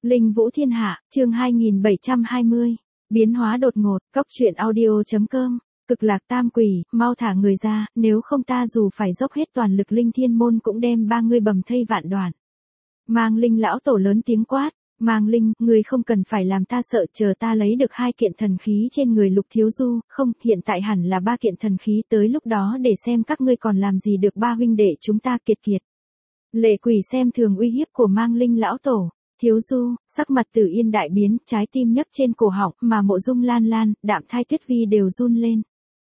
Linh Vũ Thiên Hạ, chương 2720. Biến hóa đột ngột, cóc truyện audio.com. Cực lạc tam quỷ, mau thả người ra, nếu không ta dù phải dốc hết toàn lực Linh Thiên môn cũng đem ba ngươi bầm thây vạn đoạn. Mang Linh lão tổ lớn tiếng quát, Mang Linh, người không cần phải làm ta sợ, chờ ta lấy được 2 kiện thần khí trên người Lục Thiếu Du, không, hiện tại hẳn là 3 kiện thần khí, tới lúc đó để xem các ngươi còn làm gì được ba huynh đệ chúng ta. Kiệt kiệt. Lệ quỷ xem thường uy hiếp của Mang Linh lão tổ. Thiếu Du, sắc mặt Tử Yên đại biến, trái tim nhấp trên cổ họng, mà Mộ Dung Lan Lan, Đạm Thai Tuyết Vi đều run lên.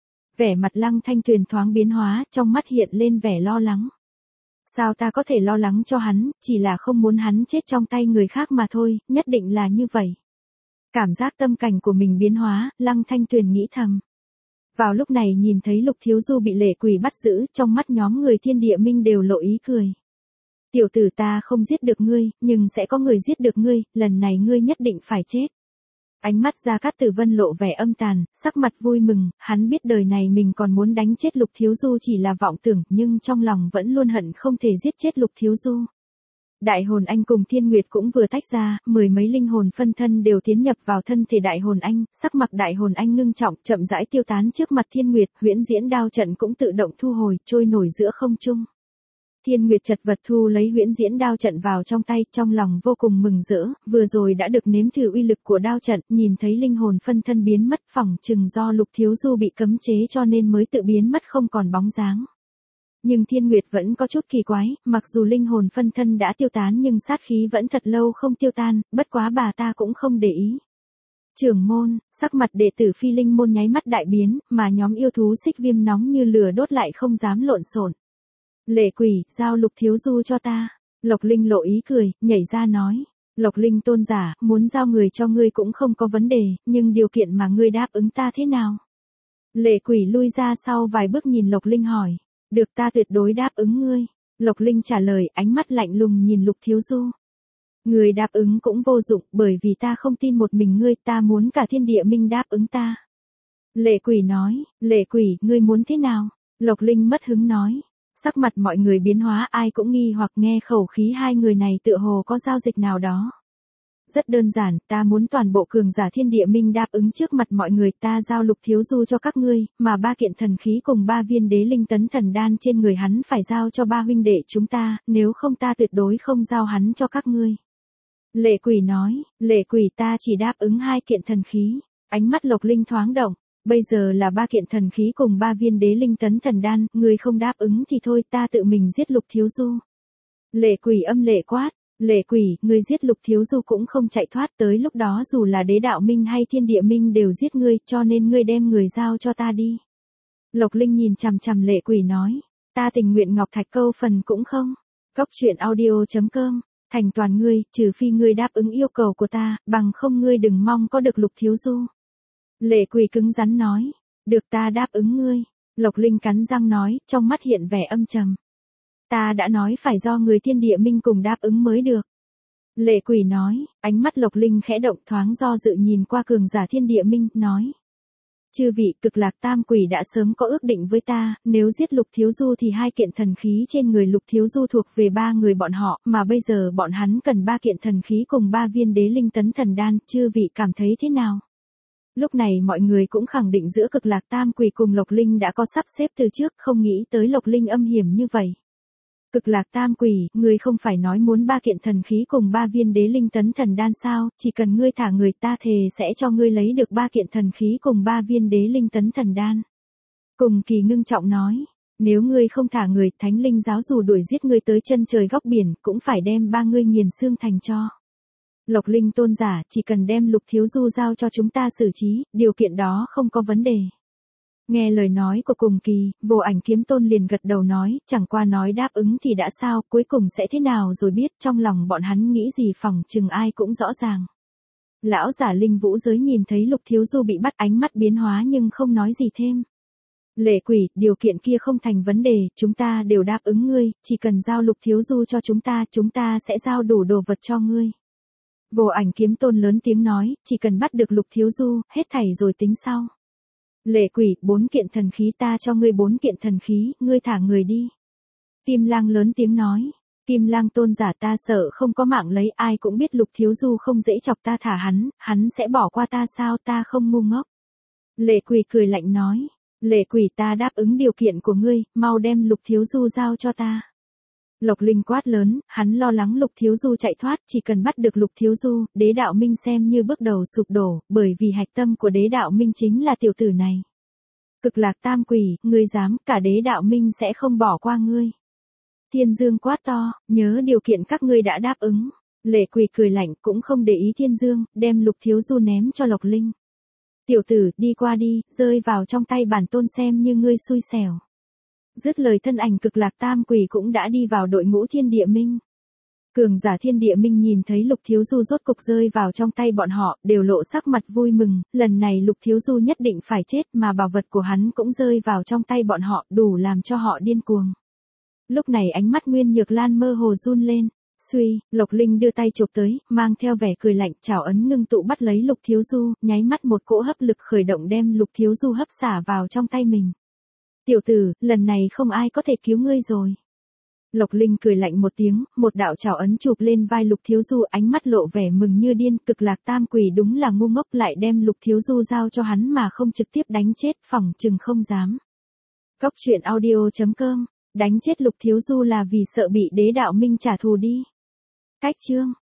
Vẻ mặt Lăng Thanh Tuyền thoáng biến hóa, trong mắt hiện lên vẻ lo lắng. Sao ta có thể lo lắng cho hắn, chỉ là không muốn hắn chết trong tay người khác mà thôi, nhất định là như vậy. Cảm giác tâm cảnh của mình biến hóa, Lăng Thanh Tuyền nghĩ thầm. Vào lúc này nhìn thấy Lục Thiếu Du bị lệ quỷ bắt giữ, trong mắt nhóm người Thiên Địa Minh đều lộ ý cười. Tiểu tử, ta không giết được ngươi, nhưng sẽ có người giết được ngươi, lần này ngươi nhất định phải chết. Ánh mắt Gia Cát Tử Vân lộ vẻ âm tàn, sắc mặt vui mừng, hắn biết đời này mình còn muốn đánh chết Lục Thiếu Du chỉ là vọng tưởng, nhưng trong lòng vẫn luôn hận không thể giết chết Lục Thiếu Du. Đại hồn anh cùng Thiên Nguyệt cũng vừa tách ra, 10 mấy linh hồn phân thân đều tiến nhập vào thân thể đại hồn anh, sắc mặt đại hồn anh ngưng trọng, chậm rãi tiêu tán trước mặt Thiên Nguyệt, huyễn diễn đao trận cũng tự động thu hồi, trôi nổi giữa không trung. Thiên Nguyệt chật vật thu lấy huyễn diễn đao trận vào trong tay, trong lòng vô cùng mừng rỡ, vừa rồi đã được nếm thử uy lực của đao trận, nhìn thấy linh hồn phân thân biến mất, phỏng chừng do Lục Thiếu Du bị cấm chế cho nên mới tự biến mất không còn bóng dáng. Nhưng Thiên Nguyệt vẫn có chút kỳ quái, mặc dù linh hồn phân thân đã tiêu tán nhưng sát khí vẫn thật lâu không tiêu tan, bất quá bà ta cũng không để ý. Trưởng môn, sắc mặt đệ tử Phi Linh môn nháy mắt đại biến, mà nhóm yêu thú Xích Viêm nóng như lửa đốt lại không dám lộn xộn. Lệ quỷ, giao Lục Thiếu Du cho ta. Lộc Linh lộ ý cười, nhảy ra nói. Lộc Linh tôn giả, muốn giao người cho ngươi cũng không có vấn đề, nhưng điều kiện mà ngươi đáp ứng ta thế nào? Lệ quỷ lui ra sau vài bước nhìn Lộc Linh hỏi. Được, ta tuyệt đối đáp ứng ngươi. Lộc Linh trả lời, ánh mắt lạnh lùng nhìn Lục Thiếu Du. Ngươi đáp ứng cũng vô dụng, bởi vì ta không tin một mình ngươi, ta muốn cả Thiên Địa Minh đáp ứng ta. Lệ quỷ nói, lệ quỷ, ngươi muốn thế nào? Lộc Linh mất hứng nói. Sắc mặt mọi người biến hóa, ai cũng nghi hoặc nghe khẩu khí hai người này tựa hồ có giao dịch nào đó. Rất đơn giản, ta muốn toàn bộ cường giả Thiên Địa Minh đáp ứng trước mặt mọi người, ta giao Lục Thiếu Du cho các ngươi, mà 3 kiện thần khí cùng 3 viên đế linh tấn thần đan trên người hắn phải giao cho 3 huynh đệ chúng ta, nếu không ta tuyệt đối không giao hắn cho các ngươi. Lệ quỷ nói, lệ quỷ, ta chỉ đáp ứng 2 kiện thần khí. Ánh mắt Lộc Linh thoáng động. Bây giờ là 3 kiện thần khí cùng 3 viên đế linh tấn thần đan, người không đáp ứng thì thôi, ta tự mình giết Lục Thiếu Du. Lệ quỷ âm lệ quát, lệ quỷ, người giết Lục Thiếu Du cũng không chạy thoát, tới lúc đó dù là đế đạo minh hay Thiên Địa Minh đều giết ngươi, cho nên ngươi đem người giao cho ta đi. Lộc Linh nhìn chằm chằm lệ quỷ nói, ta tình nguyện ngọc thạch câu phần cũng không. Cóc truyện audio.com, thành toàn ngươi, trừ phi ngươi đáp ứng yêu cầu của ta, bằng không ngươi đừng mong có được Lục Thiếu Du. Lệ quỷ cứng rắn nói, được, ta đáp ứng ngươi. Lộc Linh cắn răng nói, trong mắt hiện vẻ âm trầm. Ta đã nói phải do người Thiên Địa Minh cùng đáp ứng mới được. Lệ quỷ nói, ánh mắt Lộc Linh khẽ động, thoáng do dự nhìn qua cường giả Thiên Địa Minh, nói. Chư vị, Cực lạc tam quỷ đã sớm có ước định với ta, nếu giết Lục Thiếu Du thì 2 kiện thần khí trên người Lục Thiếu Du thuộc về 3 người bọn họ, mà bây giờ bọn hắn cần 3 kiện thần khí cùng 3 viên đế linh tấn thần đan, chư vị cảm thấy thế nào? Lúc này mọi người cũng khẳng định giữa Cực lạc tam quỷ cùng Lộc Linh đã có sắp xếp từ trước, không nghĩ tới Lộc Linh âm hiểm như vậy. Cực lạc tam quỷ, ngươi không phải nói muốn 3 kiện thần khí cùng 3 viên đế linh tấn thần đan sao, chỉ cần ngươi thả người ta thề sẽ cho ngươi lấy được 3 kiện thần khí cùng 3 viên đế linh tấn thần đan. Cùng Kỳ ngưng trọng nói, nếu ngươi không thả người, Thánh Linh giáo dù đuổi giết ngươi tới chân trời góc biển, cũng phải đem 3 ngươi nghiền xương thành tro. Lộc Linh tôn giả, chỉ cần đem Lục Thiếu Du giao cho chúng ta xử trí, điều kiện đó không có vấn đề. Nghe lời nói của Cùng Kỳ, Vô Ảnh Kiếm Tôn liền gật đầu nói, chẳng qua nói đáp ứng thì đã sao, cuối cùng sẽ thế nào rồi biết, trong lòng bọn hắn nghĩ gì phỏng chừng ai cũng rõ ràng. Lão giả Linh Vũ giới nhìn thấy Lục Thiếu Du bị bắt, ánh mắt biến hóa nhưng không nói gì thêm. Lệ quỷ, điều kiện kia không thành vấn đề, chúng ta đều đáp ứng ngươi, chỉ cần giao Lục Thiếu Du cho chúng ta sẽ giao đủ đồ vật cho ngươi. Vô Ảnh Kiếm Tôn lớn tiếng nói, chỉ cần bắt được Lục Thiếu Du, hết thảy rồi tính sau. Lệ quỷ, 4 kiện thần khí ta cho ngươi 4 kiện thần khí, ngươi thả người đi. Kim Lang lớn tiếng nói. Kim Lang tôn giả ta sợ không có mạng lấy, ai cũng biết Lục Thiếu Du không dễ chọc ta, thả hắn sẽ bỏ qua ta sao, ta không ngu ngốc. Lệ Quỳ cười lạnh nói, Lệ Quỳ ta đáp ứng điều kiện của ngươi, mau đem Lục Thiếu Du giao cho ta. Lộc Linh quát lớn, hắn lo lắng Lục Thiếu Du chạy thoát, chỉ cần bắt được Lục Thiếu Du, Đế Đạo Minh xem như bước đầu sụp đổ, bởi vì hạch tâm của Đế Đạo Minh chính là tiểu tử này. Cực Lạc Tam Quỷ, ngươi dám, cả Đế Đạo Minh sẽ không bỏ qua ngươi. Thiên Dương quát to, nhớ điều kiện các ngươi đã đáp ứng. Lệ Quỳ cười lạnh, cũng không để ý Thiên Dương, đem Lục Thiếu Du ném cho Lộc Linh. Tiểu tử, đi qua đi, rơi vào trong tay bản tôn xem như ngươi xui xẻo. Dứt lời thân ảnh Cực Lạc Tam Quỷ cũng đã đi vào đội ngũ Thiên Địa Minh. Cường giả Thiên Địa Minh nhìn thấy Lục Thiếu Du rốt cục rơi vào trong tay bọn họ, đều lộ sắc mặt vui mừng, lần này Lục Thiếu Du nhất định phải chết, mà bảo vật của hắn cũng rơi vào trong tay bọn họ, đủ làm cho họ điên cuồng. Lúc này ánh mắt Nguyên Nhược Lan mơ hồ run lên. Suy, Lộc Linh đưa tay chụp tới, mang theo vẻ cười lạnh, chảo ấn ngưng tụ bắt lấy Lục Thiếu Du, nháy mắt một cỗ hấp lực khởi động đem Lục Thiếu Du hấp xả vào trong tay mình. Tiểu tử, lần này không ai có thể cứu ngươi rồi. Lộc Linh cười lạnh một tiếng, một đạo chảo ấn chụp lên vai Lục Thiếu Du, ánh mắt lộ vẻ mừng như điên. Cực Lạc Tam Quỷ đúng là ngu ngốc, lại đem Lục Thiếu Du giao cho hắn mà không trực tiếp đánh chết, phỏng chừng không dám. Cốc truyện audio.com, đánh chết Lục Thiếu Du là vì sợ bị Đế Đạo Minh trả thù đi. Cách chương